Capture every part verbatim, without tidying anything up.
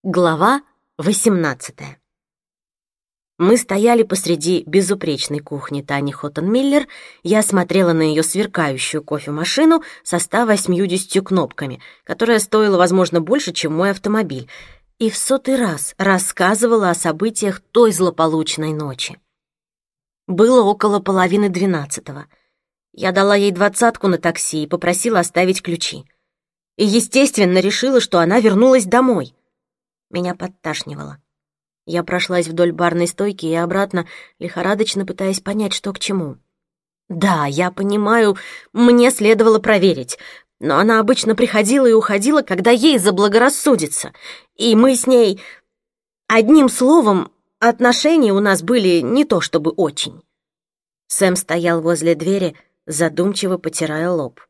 Глава восемнадцатая. Мы стояли посреди безупречной кухни Тани Хоттенмиллер. Я смотрела на ее сверкающую кофемашину со ста восьмьюдесятью кнопками, которая стоила, возможно, больше, чем мой автомобиль, и в сотый раз рассказывала о событиях той злополучной ночи. Было около половины двенадцатого. Я дала ей двадцатку на такси и попросила оставить ключи. И, естественно, решила, что она вернулась домой. Меня подташнивало. Я прошлась вдоль барной стойки и обратно, лихорадочно пытаясь понять, что к чему. Да, я понимаю, мне следовало проверить, но она обычно приходила и уходила, когда ей заблагорассудится. И мы с ней... Одним словом, отношения у нас были не то чтобы очень. Сэм стоял возле двери, задумчиво потирая лоб.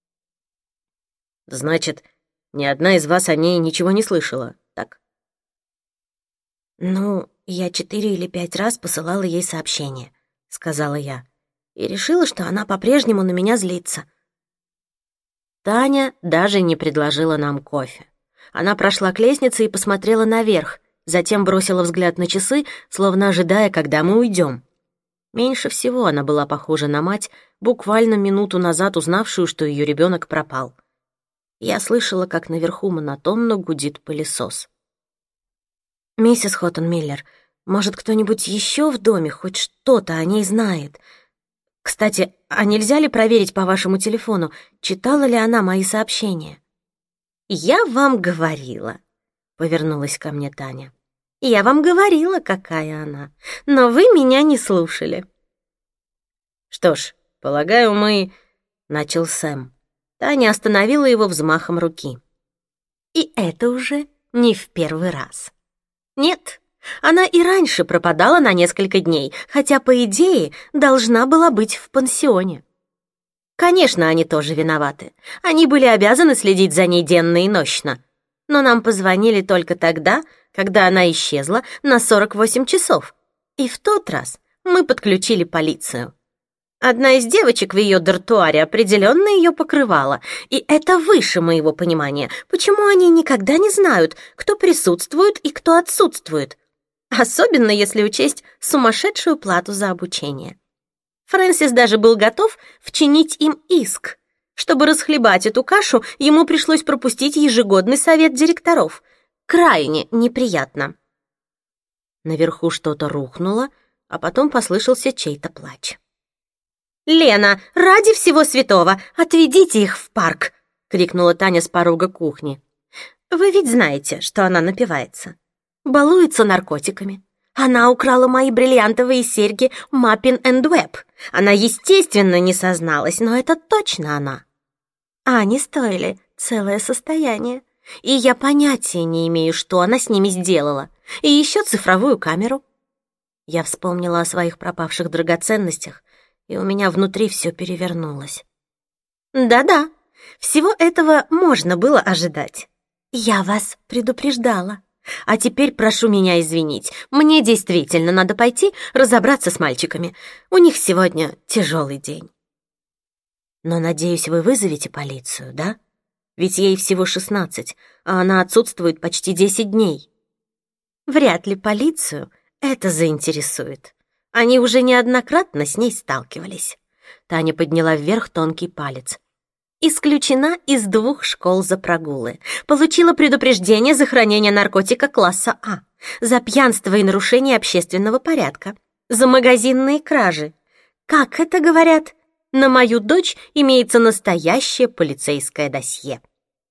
«Значит, ни одна из вас о ней ничего не слышала, так?» «Ну, я четыре или пять раз посылала ей сообщение», — сказала я, и решила, что она по-прежнему на меня злится. Таня даже не предложила нам кофе. Она прошла к лестнице и посмотрела наверх, затем бросила взгляд на часы, словно ожидая, когда мы уйдем. Меньше всего она была похожа на мать, буквально минуту назад узнавшую, что ее ребенок пропал. Я слышала, как наверху монотонно гудит пылесос. «Миссис Хоттенмиллер, может, кто-нибудь еще в доме хоть что-то о ней знает? Кстати, а нельзя ли проверить по вашему телефону, читала ли она мои сообщения?» «Я вам говорила», — повернулась ко мне Таня. «Я вам говорила, какая она, но вы меня не слушали». «Что ж, полагаю, мы...» — начал Сэм. Таня остановила его взмахом руки. «И это уже не в первый раз». Нет, она и раньше пропадала на несколько дней, хотя, по идее, должна была быть в пансионе. Конечно, они тоже виноваты. Они были обязаны следить за ней денно и нощно. Но нам позвонили только тогда, когда она исчезла на сорок восемь часов. И в тот раз мы подключили полицию. Одна из девочек в ее дартуаре определенно ее покрывала, и это выше моего понимания, почему они никогда не знают, кто присутствует и кто отсутствует, особенно если учесть сумасшедшую плату за обучение. Фрэнсис даже был готов вчинить им иск. Чтобы расхлебать эту кашу, ему пришлось пропустить ежегодный совет директоров. Крайне неприятно. Наверху что-то рухнуло, а потом послышался чей-то плач. «Лена, ради всего святого, отведите их в парк!» — крикнула Таня с порога кухни. «Вы ведь знаете, что она напивается. Балуется наркотиками. Она украла мои бриллиантовые серьги Mappin энд Webb. Она, естественно, не созналась, но это точно она. А они стоили целое состояние, и я понятия не имею, что она с ними сделала. И еще цифровую камеру». Я вспомнила о своих пропавших драгоценностях, и у меня внутри все перевернулось. Да-да, всего этого можно было ожидать. Я вас предупреждала. А теперь прошу меня извинить. Мне действительно надо пойти разобраться с мальчиками. У них сегодня тяжелый день. Но, надеюсь, вы вызовете полицию, да? Ведь ей всего шестнадцать, а она отсутствует почти десять дней. Вряд ли полицию это заинтересует. Они уже неоднократно с ней сталкивались. Таня подняла вверх тонкий палец. Исключена из двух школ за прогулы. Получила предупреждение за хранение наркотика класса А, за пьянство и нарушение общественного порядка, за магазинные кражи. Как это говорят? На мою дочь имеется настоящее полицейское досье.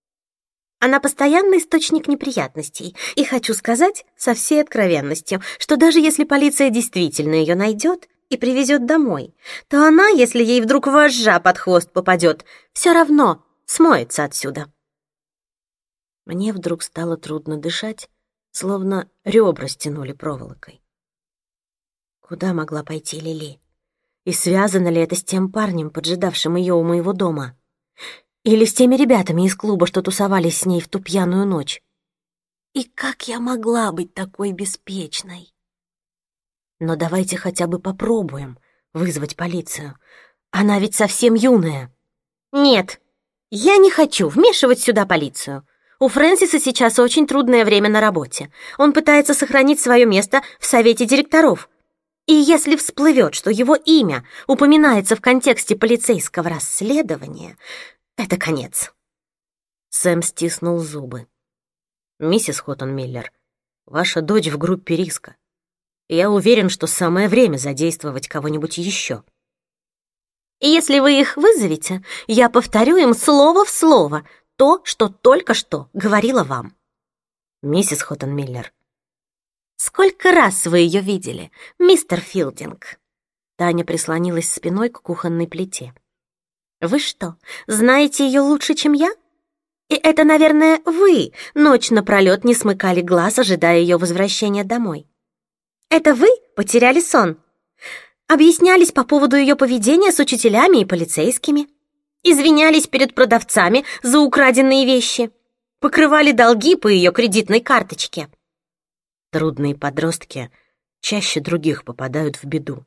Она постоянный источник неприятностей, и хочу сказать со всей откровенностью, что даже если полиция действительно ее найдет и привезет домой, то она, если ей вдруг вожжа под хвост попадет, все равно смоется отсюда. Мне вдруг стало трудно дышать, словно ребра стянули проволокой. Куда могла пойти Лили? И связано ли это с тем парнем, поджидавшим ее у моего дома? Или с теми ребятами из клуба, что тусовались с ней в ту пьяную ночь? И как я могла быть такой беспечной? Но давайте хотя бы попробуем вызвать полицию. Она ведь совсем юная. Нет, я не хочу вмешивать сюда полицию. У Фрэнсиса сейчас очень трудное время на работе. Он пытается сохранить свое место в совете директоров. И если всплывет, что его имя упоминается в контексте полицейского расследования, это конец». Сэм стиснул зубы. «Миссис Хоттон-Миллер, ваша дочь в группе риска. Я уверен, что самое время задействовать кого-нибудь еще». «И если вы их вызовете, я повторю им слово в слово то, что только что говорила вам». «Миссис Хоттон-Миллер». «Сколько раз вы ее видели, мистер Филдинг?» Таня прислонилась спиной к кухонной плите. «Вы что, знаете ее лучше, чем я? И это, наверное, вы ночь напролет не смыкали глаз, ожидая ее возвращения домой. Это вы потеряли сон? Объяснялись по поводу ее поведения с учителями и полицейскими? Извинялись перед продавцами за украденные вещи? Покрывали долги по ее кредитной карточке?» Трудные подростки чаще других попадают в беду.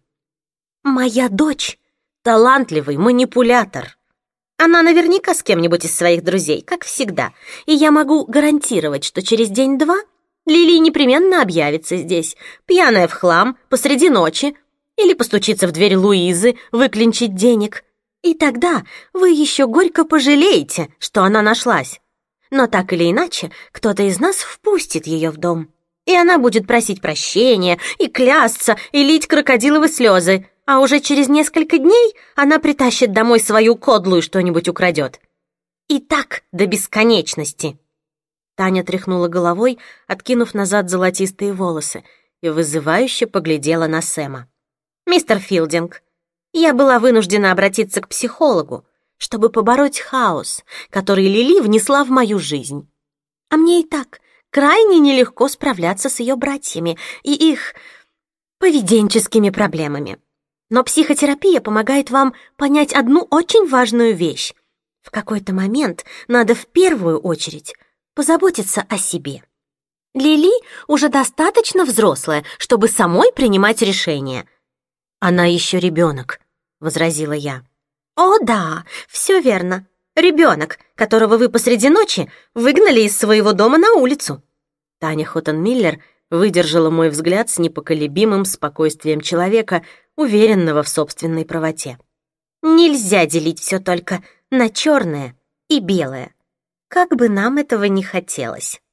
«Моя дочь — талантливый манипулятор. Она наверняка с кем-нибудь из своих друзей, как всегда, и я могу гарантировать, что через день-два Лили непременно объявится здесь, пьяная в хлам, посреди ночи, или постучится в дверь Луизы выклинчить денег. И тогда вы еще горько пожалеете, что она нашлась. Но так или иначе, кто-то из нас впустит ее в дом, и она будет просить прощения, и клясться, и лить крокодиловы слезы, а уже через несколько дней она притащит домой свою кодлу и что-нибудь украдет. И так до бесконечности». Таня тряхнула головой, откинув назад золотистые волосы, и вызывающе поглядела на Сэма. «Мистер Филдинг, я была вынуждена обратиться к психологу, чтобы побороть хаос, который Лили внесла в мою жизнь. А мне и так крайне нелегко справляться с ее братьями и их поведенческими проблемами. Но психотерапия помогает вам понять одну очень важную вещь. В какой-то момент надо в первую очередь позаботиться о себе. Лили уже достаточно взрослая, чтобы самой принимать решения». «Она еще ребенок», — возразила я. «О да, все верно. Ребенок, которого вы посреди ночи выгнали из своего дома на улицу». Таня Хоттон-Миллер выдержала мой взгляд с непоколебимым спокойствием человека, уверенного в собственной правоте. «Нельзя делить все только на черное и белое, как бы нам этого не хотелось».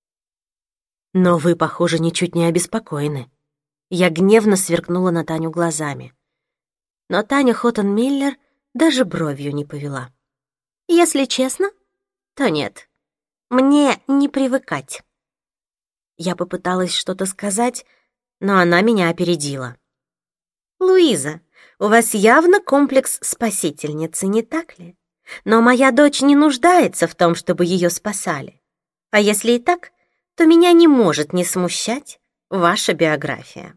«Но вы, похоже, ничуть не обеспокоены». Я гневно сверкнула на Таню глазами. Но Таня Хоттон-Миллер даже бровью не повела. «Если честно, то нет. Мне не привыкать». Я попыталась что-то сказать, но она меня опередила. «Луиза, у вас явно комплекс спасительницы, не так ли? Но моя дочь не нуждается в том, чтобы ее спасали. А если и так, то меня не может не смущать ваша биография».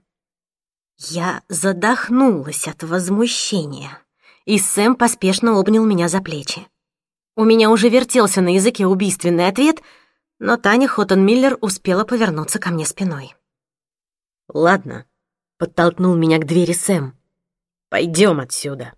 Я задохнулась от возмущения, и Сэм поспешно обнял меня за плечи. У меня уже вертелся на языке убийственный ответ, но Таня Хоттон-Миллер успела повернуться ко мне спиной. «Ладно», — подтолкнул меня к двери Сэм, — «пойдем отсюда».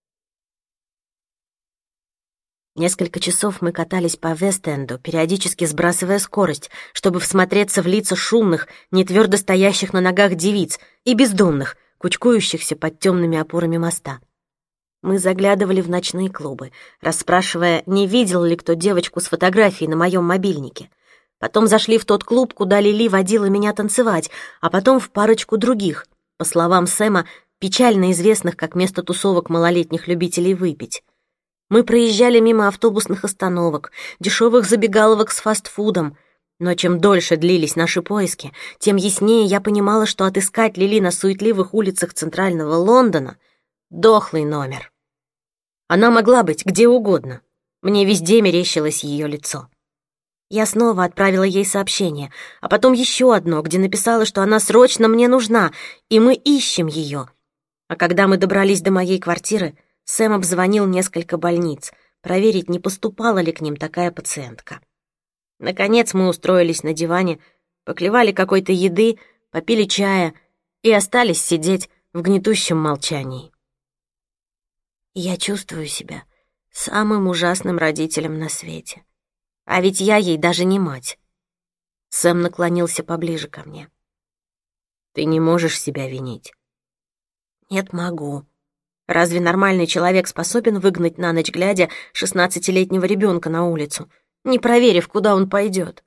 Несколько часов мы катались по Вест-Энду, периодически сбрасывая скорость, чтобы всмотреться в лица шумных, нетвёрдо стоящих на ногах девиц и бездомных, кучкующихся под темными опорами моста. Мы заглядывали в ночные клубы, расспрашивая, не видел ли кто девочку с фотографией на моем мобильнике. Потом зашли в тот клуб, куда Лили водила меня танцевать, а потом в парочку других, по словам Сэма, печально известных как место тусовок малолетних любителей выпить. Мы проезжали мимо автобусных остановок, дешевых забегаловок с фастфудом, но чем дольше длились наши поиски, тем яснее я понимала, что отыскать Лили на суетливых улицах центрального Лондона — дохлый номер. Она могла быть где угодно. Мне везде мерещилось ее лицо. Я снова отправила ей сообщение, а потом еще одно, где написала, что она срочно мне нужна, и мы ищем ее. А когда мы добрались до моей квартиры, Сэм обзвонил несколько больниц, проверить, не поступала ли к ним такая пациентка. Наконец мы устроились на диване, поклевали какой-то еды, попили чая и остались сидеть в гнетущем молчании. «Я чувствую себя самым ужасным родителем на свете», А ведь я ей даже не мать. Сэм наклонился поближе ко мне. Ты не можешь себя винить. Нет, могу. Разве нормальный человек способен выгнать на ночь глядя шестнадцатилетнего ребенка на улицу, не проверив, куда он пойдет?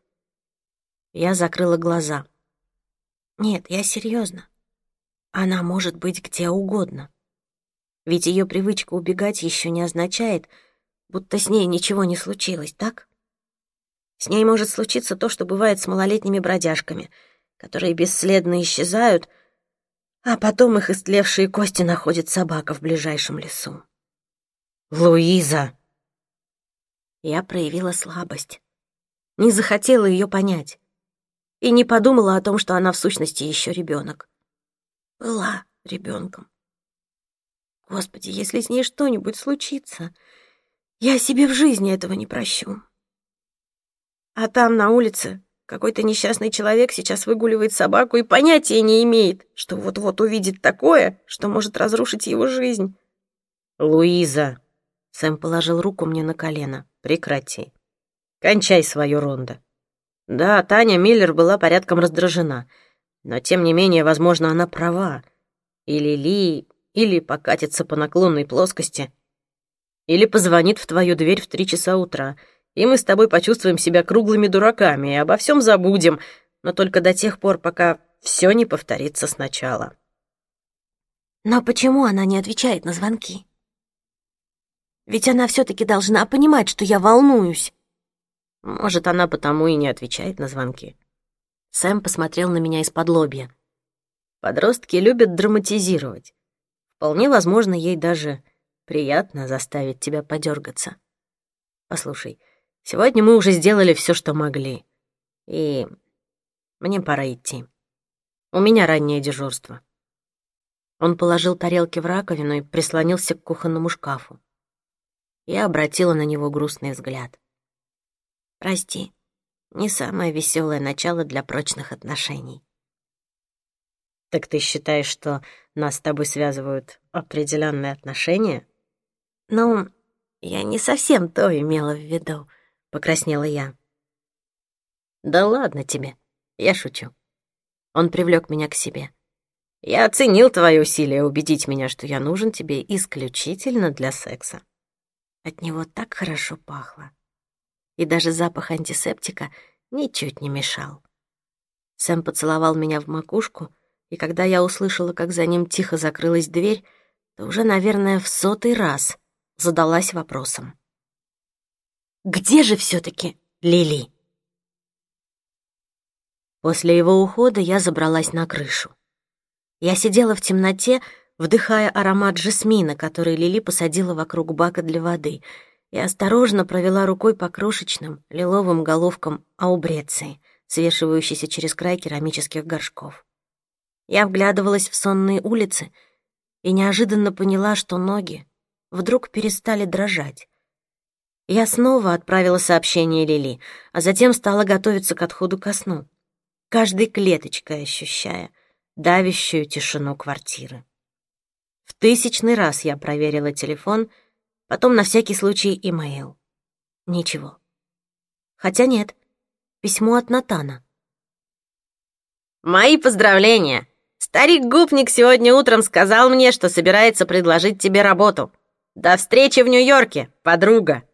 Я закрыла глаза. Нет, я серьезно. Она может быть где угодно. Ведь ее привычка убегать еще не означает, будто с ней ничего не случилось, так? С ней может случиться то, что бывает с малолетними бродяжками, которые бесследно исчезают, а потом их истлевшие кости находит собака в ближайшем лесу. «Луиза!» Я проявила слабость. Не захотела ее понять. И не подумала о том, что она в сущности еще ребенок. Была ребенком. Господи, если с ней что-нибудь случится, я себе в жизни этого не прощу. А там, на улице, какой-то несчастный человек сейчас выгуливает собаку и понятия не имеет, что вот-вот увидит такое, что может разрушить его жизнь. «Луиза!» — Сэм положил руку мне на колено. «Прекрати. Кончай свою Рондо. Да, Таня Миллер была порядком раздражена, но, тем не менее, возможно, она права. Или Ли, или покатится по наклонной плоскости, или позвонит в твою дверь в три часа утра, и мы с тобой почувствуем себя круглыми дураками и обо всем забудем, но только до тех пор, пока все не повторится сначала». Но почему она не отвечает на звонки? Ведь она все-таки должна понимать, что я волнуюсь. Может, она потому и не отвечает на звонки. Сэм посмотрел на меня из-под лобья. Подростки любят драматизировать. Вполне возможно, ей даже приятно заставить тебя подергаться. Послушай, сегодня мы уже сделали все, что могли. И мне пора идти. У меня раннее дежурство. Он положил тарелки в раковину и прислонился к кухонному шкафу. Я обратила на него грустный взгляд. Прости, не самое веселое начало для прочных отношений. Так ты считаешь, что нас с тобой связывают определенные отношения? Ну, я не совсем то имела в виду, покраснела я. Да ладно тебе, я шучу. Он привлек меня к себе. Я оценил твои усилия убедить меня, что я нужен тебе исключительно для секса. От него так хорошо пахло. И даже запах антисептика ничуть не мешал. Сэм поцеловал меня в макушку, и когда я услышала, как за ним тихо закрылась дверь, то уже, наверное, в сотый раз задалась вопросом. Где же все-таки Лили? После его ухода я забралась на крышу. Я сидела в темноте, вдыхая аромат жасмина, который Лили посадила вокруг бака для воды, и осторожно провела рукой по крошечным лиловым головкам аубреции, свешивающейся через край керамических горшков. Я вглядывалась в сонные улицы и неожиданно поняла, что ноги вдруг перестали дрожать. Я снова отправила сообщение Лили, а затем стала готовиться к отходу ко сну, каждой клеточкой ощущая давящую тишину квартиры. В тысячный раз я проверила телефон, потом на всякий случай имейл. Ничего. Хотя нет, письмо от Натана. «Мои поздравления! Старик-гопник сегодня утром сказал мне, что собирается предложить тебе работу. До встречи в Нью-Йорке, подруга!»